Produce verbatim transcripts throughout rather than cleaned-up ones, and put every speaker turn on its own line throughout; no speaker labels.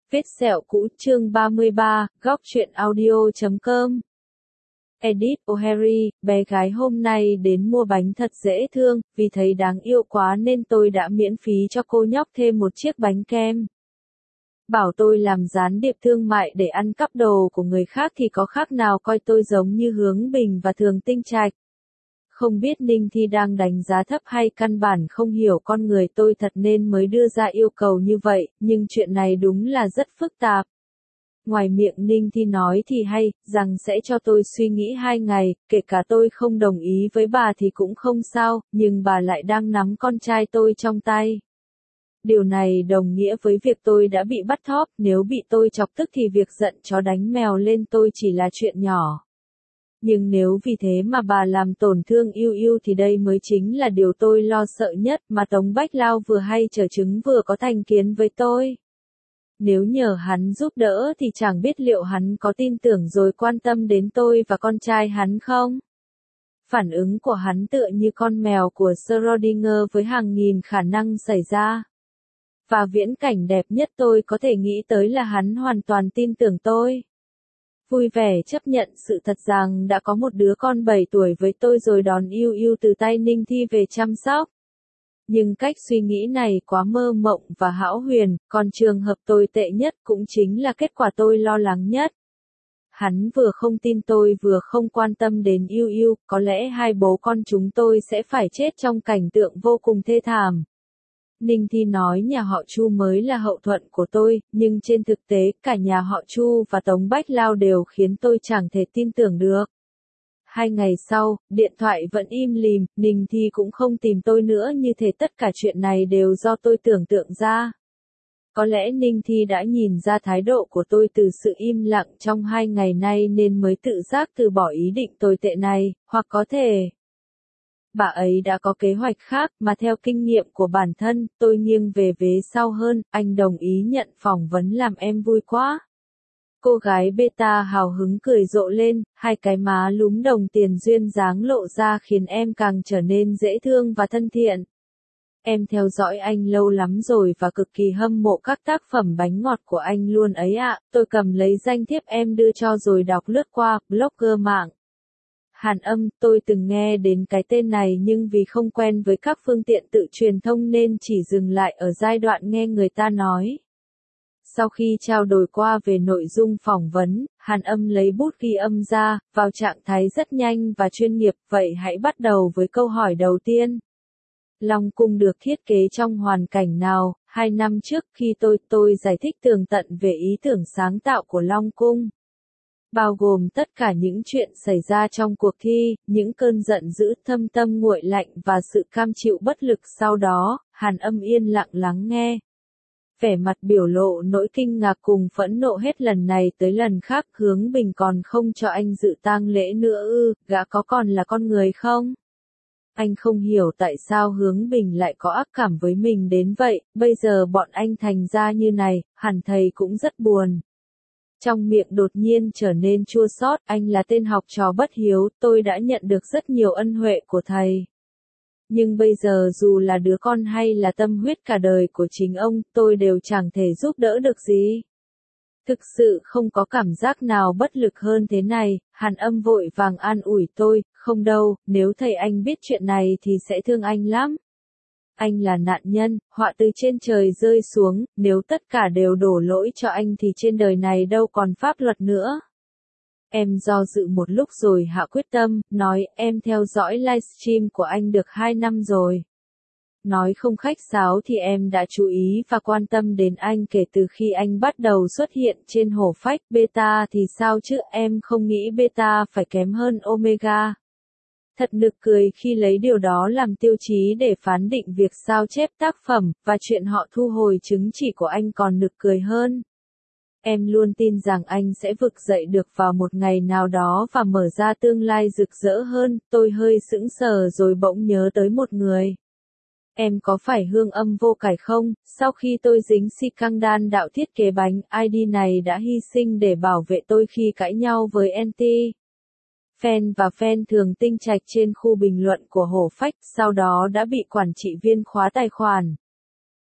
Vết sẹo cũ chương ba mươi ba, góc truyện audio chấm com. Edith O'Harry, bé gái hôm nay đến mua bánh thật dễ thương, vì thấy đáng yêu quá nên tôi đã miễn phí cho cô nhóc thêm một chiếc bánh kem. Bảo tôi làm gián điệp thương mại để ăn cắp đồ của người khác thì có khác nào coi tôi giống như Hướng Bình và Thường Tinh Trạch. Không biết Ninh Thi đang đánh giá thấp hay căn bản không hiểu con người tôi thật nên mới đưa ra yêu cầu như vậy, nhưng chuyện này đúng là rất phức tạp. Ngoài miệng Ninh Thi nói thì hay, rằng sẽ cho tôi suy nghĩ hai ngày, kể cả tôi không đồng ý với bà thì cũng không sao, nhưng bà lại đang nắm con trai tôi trong tay. Điều này đồng nghĩa với việc tôi đã bị bắt thóp, nếu bị tôi chọc tức thì việc giận chó đánh mèo lên tôi chỉ là chuyện nhỏ. Nhưng nếu vì thế mà bà làm tổn thương Yêu Yêu thì đây mới chính là điều tôi lo sợ nhất, mà Tống Bách Lao vừa hay trở chứng vừa có thành kiến với tôi. Nếu nhờ hắn giúp đỡ thì chẳng biết liệu hắn có tin tưởng rồi quan tâm đến tôi và con trai hắn không? Phản ứng của hắn tựa như con mèo của Schrödinger với hàng nghìn khả năng xảy ra. Và viễn cảnh đẹp nhất tôi có thể nghĩ tới là hắn hoàn toàn tin tưởng tôi. Vui vẻ chấp nhận sự thật rằng đã có một đứa con bảy tuổi với tôi rồi đón Yêu Yêu từ tay Ninh Thi về chăm sóc. Nhưng cách suy nghĩ này quá mơ mộng và hão huyền, còn trường hợp tồi tệ nhất cũng chính là kết quả tôi lo lắng nhất. Hắn vừa không tin tôi vừa không quan tâm đến Yêu Yêu, có lẽ hai bố con chúng tôi sẽ phải chết trong cảnh tượng vô cùng thê thảm. Ninh Thi nói nhà họ Chu mới là hậu thuẫn của tôi, nhưng trên thực tế cả nhà họ Chu và Tống Bách Lao đều khiến tôi chẳng thể tin tưởng được. Hai ngày sau, điện thoại vẫn im lìm, Ninh Thi cũng không tìm tôi nữa, như thể tất cả chuyện này đều do tôi tưởng tượng ra. Có lẽ Ninh Thi đã nhìn ra thái độ của tôi từ sự im lặng trong hai ngày nay nên mới tự giác từ bỏ ý định tồi tệ này, hoặc có thể bà ấy đã có kế hoạch khác, mà theo kinh nghiệm của bản thân, tôi nghiêng về vế sau hơn. Anh đồng ý nhận phỏng vấn làm em vui quá. Cô gái beta hào hứng cười rộ lên, hai cái má lúm đồng tiền duyên dáng lộ ra khiến em càng trở nên dễ thương và thân thiện. Em theo dõi anh lâu lắm rồi và cực kỳ hâm mộ các tác phẩm bánh ngọt của anh luôn ấy ạ. Tôi cầm lấy danh thiếp em đưa cho rồi đọc lướt qua, blogger mạng. Hàn Âm, tôi từng nghe đến cái tên này nhưng vì không quen với các phương tiện tự truyền thông nên chỉ dừng lại ở giai đoạn nghe người ta nói. Sau khi trao đổi qua về nội dung phỏng vấn, Hàn Âm lấy bút ghi âm ra, vào trạng thái rất nhanh và chuyên nghiệp, vậy hãy bắt đầu với câu hỏi đầu tiên. Long Cung được thiết kế trong hoàn cảnh nào? Hai năm trước khi tôi tôi giải thích tường tận về ý tưởng sáng tạo của Long Cung. Bao gồm tất cả những chuyện xảy ra trong cuộc thi, những cơn giận dữ, thâm tâm nguội lạnh và sự cam chịu bất lực sau đó. Hàn Âm yên lặng lắng nghe. Vẻ mặt biểu lộ nỗi kinh ngạc cùng phẫn nộ hết lần này tới lần khác. Hướng Bình còn không cho anh dự tang lễ nữa ư, gã có còn là con người không? Anh không hiểu tại sao Hướng Bình lại có ác cảm với mình đến vậy, bây giờ bọn anh thành ra như này, hẳn thầy cũng rất buồn. Trong miệng đột nhiên trở nên chua xót, anh là tên học trò bất hiếu, tôi đã nhận được rất nhiều ân huệ của thầy. Nhưng bây giờ dù là đứa con hay là tâm huyết cả đời của chính ông, tôi đều chẳng thể giúp đỡ được gì. Thực sự không có cảm giác nào bất lực hơn thế này. Hàn Âm vội vàng an ủi tôi, không đâu, nếu thầy anh biết chuyện này thì sẽ thương anh lắm. Anh là nạn nhân, họa từ trên trời rơi xuống, nếu tất cả đều đổ lỗi cho anh thì trên đời này đâu còn pháp luật nữa. Em do dự một lúc rồi hạ quyết tâm, nói em theo dõi livestream của anh được hai năm rồi. Nói không khách sáo thì em đã chú ý và quan tâm đến anh kể từ khi anh bắt đầu xuất hiện trên hổ phách. Beta thì sao chứ, em không nghĩ beta phải kém hơn omega. Thật nực cười khi lấy điều đó làm tiêu chí để phán định việc sao chép tác phẩm, và chuyện họ thu hồi chứng chỉ của anh còn nực cười hơn. Em luôn tin rằng anh sẽ vực dậy được vào một ngày nào đó và mở ra tương lai rực rỡ hơn. Tôi hơi sững sờ rồi bỗng nhớ tới một người. Em có phải Hương Âm Vô Cải không? Sau khi tôi dính si căng đan đạo thiết kế bánh, i đê này đã hy sinh để bảo vệ tôi khi cãi nhau với Anti. Fan và fan Thường Tinh Trạch trên khu bình luận của Hổ Phách, sau đó đã bị quản trị viên khóa tài khoản.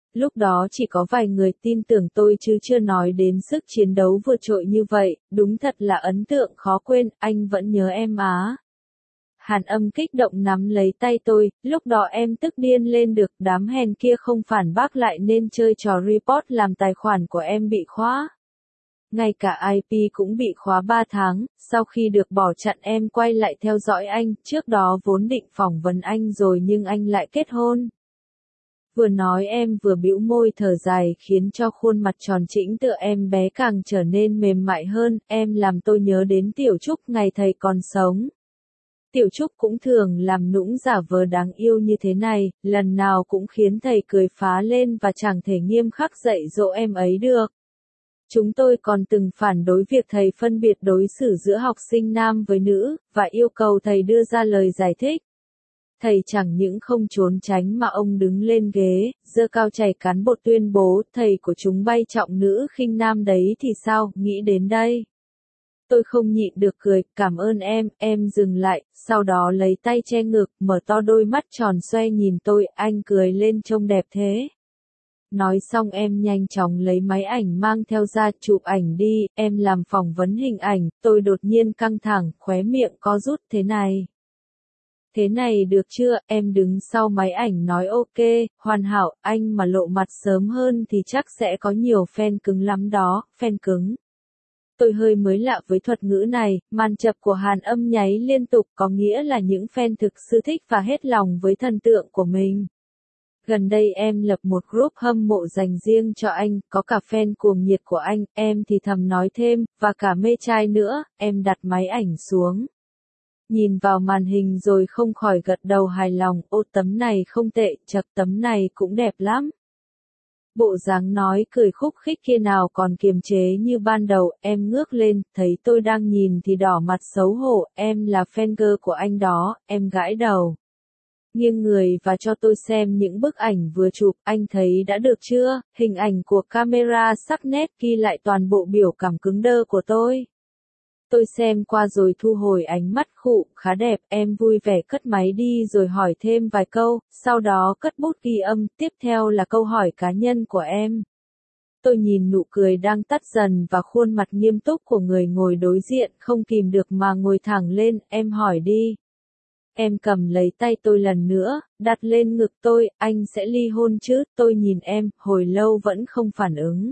lúc đó chỉ có vài người tin tưởng tôi chứ chưa nói đến sức chiến đấu vượt trội như vậy, đúng thật là ấn tượng khó quên, anh vẫn nhớ em á. Hàn Âm kích động nắm lấy tay tôi, lúc đó em tức điên lên được, đám hèn kia không phản bác lại nên chơi trò report làm tài khoản của em bị khóa. Ngay cả i pê cũng bị khóa ba tháng, sau khi được bỏ chặn em quay lại theo dõi anh, trước đó vốn định phỏng vấn anh rồi nhưng anh lại kết hôn. Vừa nói em vừa bĩu môi thở dài khiến cho khuôn mặt tròn trĩnh tựa em bé càng trở nên mềm mại hơn, em làm tôi nhớ đến Tiểu Trúc ngày thầy còn sống. Tiểu Trúc cũng thường làm nũng giả vờ đáng yêu như thế này, lần nào cũng khiến thầy cười phá lên và chẳng thể nghiêm khắc dạy dỗ em ấy được. Chúng tôi còn từng phản đối việc thầy phân biệt đối xử giữa học sinh nam với nữ, và yêu cầu thầy đưa ra lời giải thích. Thầy chẳng những không trốn tránh mà ông đứng lên ghế, giơ cao chảy cán bột tuyên bố, thầy của chúng bay trọng nữ khinh nam đấy thì sao, nghĩ đến đây. Tôi không nhịn được cười, cảm ơn em, em dừng lại, sau đó lấy tay che ngực, mở to đôi mắt tròn xoe nhìn tôi, anh cười lên trông đẹp thế. Nói xong em nhanh chóng lấy máy ảnh mang theo ra chụp ảnh đi, em làm phỏng vấn hình ảnh, tôi đột nhiên căng thẳng, khóe miệng co rút thế này. Thế này được chưa, em đứng sau máy ảnh nói ok, hoàn hảo, anh mà lộ mặt sớm hơn thì chắc sẽ có nhiều fan cứng lắm đó, fan cứng. Tôi hơi mới lạ với thuật ngữ này, màn chập của Hàn Âm nháy liên tục có nghĩa là những fan thực sự thích và hết lòng với thần tượng của mình. Gần đây em lập một group hâm mộ dành riêng cho anh, có cả fan cuồng nhiệt của anh, em thì thầm nói thêm, và cả mê trai nữa, em đặt máy ảnh xuống. Nhìn vào màn hình rồi không khỏi gật đầu hài lòng, ô tấm này không tệ, chật tấm này cũng đẹp lắm. Bộ dáng nói cười khúc khích kia nào còn kiềm chế như ban đầu, em ngước lên, thấy tôi đang nhìn thì đỏ mặt xấu hổ, em là fan girl của anh đó, em gãi đầu. Nghiêng người và cho tôi xem những bức ảnh vừa chụp, anh thấy đã được chưa, hình ảnh của camera sắc nét ghi lại toàn bộ biểu cảm cứng đơ của tôi. Tôi xem qua rồi thu hồi ánh mắt khụ, khá đẹp, em vui vẻ cất máy đi rồi hỏi thêm vài câu, sau đó cất bút ghi âm, tiếp theo là câu hỏi cá nhân của em. Tôi nhìn nụ cười đang tắt dần và khuôn mặt nghiêm túc của người ngồi đối diện, không kìm được mà ngồi thẳng lên, em hỏi đi. Em cầm lấy tay tôi lần nữa, đặt lên ngực tôi, anh sẽ ly hôn chứ, tôi nhìn em, hồi lâu vẫn không phản ứng.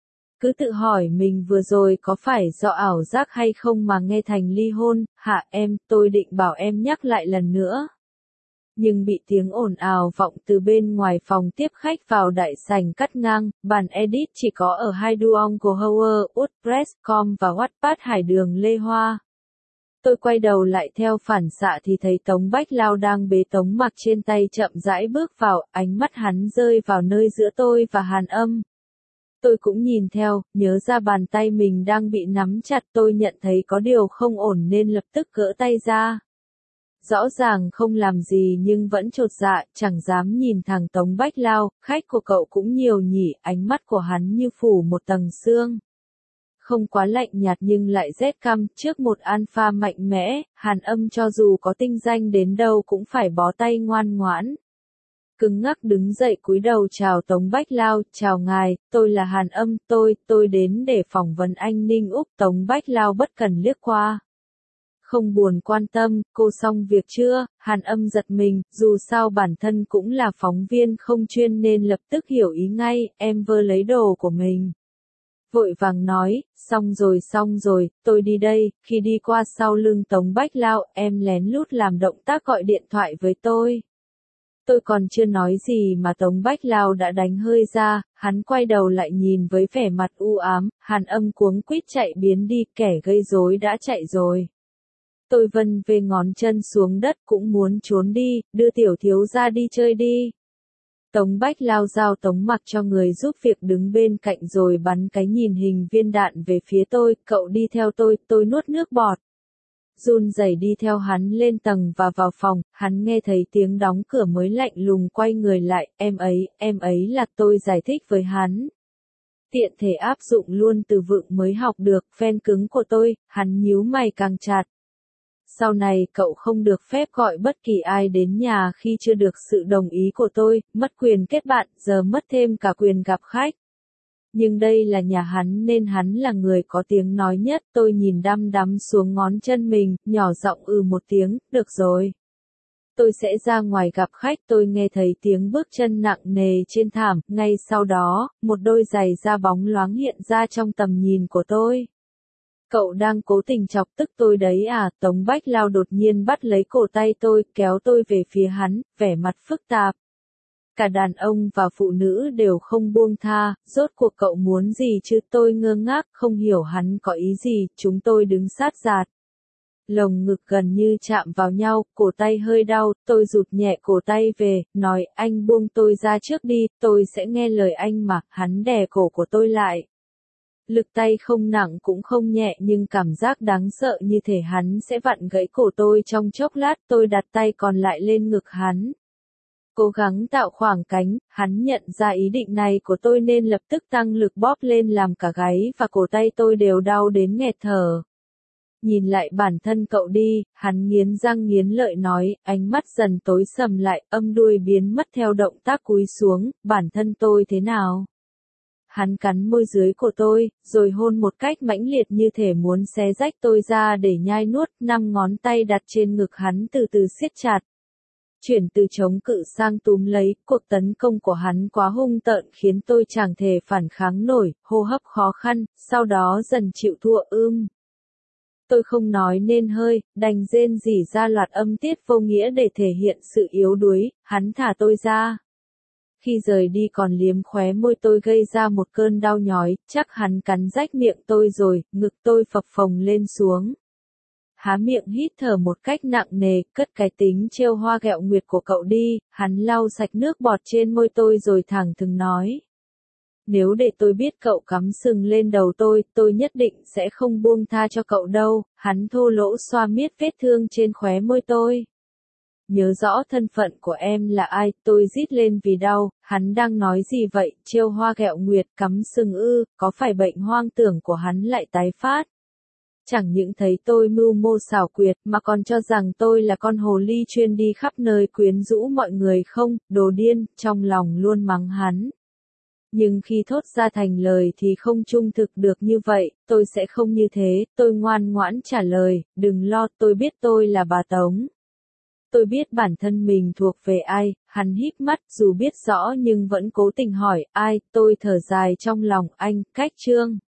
Cứ tự hỏi mình vừa rồi có phải do ảo giác hay không mà nghe thành ly hôn, hả em, tôi định bảo em nhắc lại lần nữa. Nhưng bị tiếng ồn ào vọng từ bên ngoài phòng tiếp khách vào đại sảnh cắt ngang, bàn edit chỉ có ở hai Duong của Howard, WordPress chấm com và Wattpad Hải Đường Lê Hoa. Tôi quay đầu lại theo phản xạ thì thấy Tống Bách Lao đang bế Tống Mặc trên tay chậm rãi bước vào, ánh mắt hắn rơi vào nơi giữa tôi và Hàn Âm. Tôi cũng nhìn theo, nhớ ra bàn tay mình đang bị nắm chặt, tôi nhận thấy có điều không ổn nên lập tức gỡ tay ra. Rõ ràng không làm gì nhưng vẫn chột dạ, chẳng dám nhìn thẳng Tống Bách Lao, khách của cậu cũng nhiều nhỉ, ánh mắt của hắn như phủ một tầng sương. Không quá lạnh nhạt nhưng lại rét căm, trước một alpha mạnh mẽ, Hàn Âm cho dù có tinh danh đến đâu cũng phải bó tay ngoan ngoãn. Cứng ngắc đứng dậy cúi đầu chào Tống Bách Lao, chào ngài, tôi là Hàn Âm, tôi, tôi đến để phỏng vấn anh Ninh Úc. Tống Bách Lao bất cần liếc qua. Không buồn quan tâm, cô xong việc chưa, Hàn Âm giật mình, dù sao bản thân cũng là phóng viên không chuyên nên lập tức hiểu ý ngay, em vơ lấy đồ của mình. Vội vàng nói, xong rồi xong rồi, tôi đi đây, khi đi qua sau lưng Tống Bách Lao, em lén lút làm động tác gọi điện thoại với tôi. Tôi còn chưa nói gì mà Tống Bách Lao đã đánh hơi ra, hắn quay đầu lại nhìn với vẻ mặt u ám, Hàn Âm cuống quýt chạy biến đi, kẻ gây rối đã chạy rồi. Tôi vân về ngón chân xuống đất cũng muốn trốn đi, đưa tiểu thiếu ra đi chơi đi. Tống Bách Lao giao Tống Mặc cho người giúp việc đứng bên cạnh rồi bắn cái nhìn hình viên đạn về phía tôi, cậu đi theo tôi, tôi nuốt nước bọt. Run rẩy đi theo hắn lên tầng và vào phòng, hắn nghe thấy tiếng đóng cửa mới lạnh lùng quay người lại, em ấy, em ấy là tôi giải thích với hắn. Tiện thể áp dụng luôn từ vựng mới học được, fan cứng của tôi, hắn nhíu mày càng chặt. sau này cậu không được phép gọi bất kỳ ai đến nhà khi chưa được sự đồng ý của tôi, mất quyền kết bạn, giờ mất thêm cả quyền gặp khách. Nhưng đây là nhà hắn nên hắn là người có tiếng nói nhất, tôi nhìn đăm đắm xuống ngón chân mình, nhỏ giọng ừ một tiếng, được rồi. Tôi sẽ ra ngoài gặp khách, tôi nghe thấy tiếng bước chân nặng nề trên thảm, ngay sau đó, một đôi giày da bóng loáng hiện ra trong tầm nhìn của tôi. Cậu đang cố tình chọc tức tôi đấy à, Tống Bách Lao đột nhiên bắt lấy cổ tay tôi, kéo tôi về phía hắn, vẻ mặt phức tạp. Cả đàn ông và phụ nữ đều không buông tha, rốt cuộc cậu muốn gì chứ, tôi ngơ ngác, không hiểu hắn có ý gì, chúng tôi đứng sát giạt. Lồng ngực gần như chạm vào nhau, cổ tay hơi đau, tôi rụt nhẹ cổ tay về, nói anh buông tôi ra trước đi, tôi sẽ nghe lời anh mà, hắn đè cổ của tôi lại. Lực tay không nặng cũng không nhẹ nhưng cảm giác đáng sợ như thể hắn sẽ vặn gãy cổ tôi trong chốc lát, tôi đặt tay còn lại lên ngực hắn. Cố gắng tạo khoảng cánh, hắn nhận ra ý định này của tôi nên lập tức tăng lực bóp lên làm cả gáy và cổ tay tôi đều đau đến nghẹt thở. Nhìn lại bản thân cậu đi, hắn nghiến răng nghiến lợi nói, ánh mắt dần tối sầm lại, âm đuôi biến mất theo động tác cúi xuống, bản thân tôi thế nào? Hắn cắn môi dưới của tôi, rồi hôn một cách mãnh liệt như thể muốn xé rách tôi ra để nhai nuốt, năm ngón tay đặt trên ngực hắn từ từ siết chặt. Chuyển từ chống cự sang túm lấy, cuộc tấn công của hắn quá hung tợn khiến tôi chẳng thể phản kháng nổi, hô hấp khó khăn, sau đó dần chịu thua ưm. Tôi không nói nên hơi, đành rên rỉ ra loạt âm tiết vô nghĩa để thể hiện sự yếu đuối, hắn thả tôi ra. Khi rời đi còn liếm khóe môi tôi gây ra một cơn đau nhói, chắc hắn cắn rách miệng tôi rồi, ngực tôi phập phồng lên xuống. Há miệng hít thở một cách nặng nề, cất cái tính trêu hoa ghẹo nguyệt của cậu đi, hắn lau sạch nước bọt trên môi tôi rồi thẳng thừng nói. Nếu để tôi biết cậu cắm sừng lên đầu tôi, tôi nhất định sẽ không buông tha cho cậu đâu, hắn thô lỗ xoa miết vết thương trên khóe môi tôi. Nhớ rõ thân phận của em là ai, tôi rít lên vì đau, hắn đang nói gì vậy, trêu hoa ghẹo nguyệt, cắm sừng ư, có phải bệnh hoang tưởng của hắn lại tái phát? Chẳng những thấy tôi mưu mô xảo quyệt mà còn cho rằng tôi là con hồ ly chuyên đi khắp nơi quyến rũ mọi người không, đồ điên, trong lòng luôn mắng hắn. Nhưng khi thốt ra thành lời thì không trung thực được như vậy, tôi sẽ không như thế, tôi ngoan ngoãn trả lời, đừng lo, tôi biết tôi là bà Tống. Tôi biết bản thân mình thuộc về ai, hắn híp mắt dù biết rõ nhưng vẫn cố tình hỏi ai, tôi thở dài trong lòng anh, cách trương.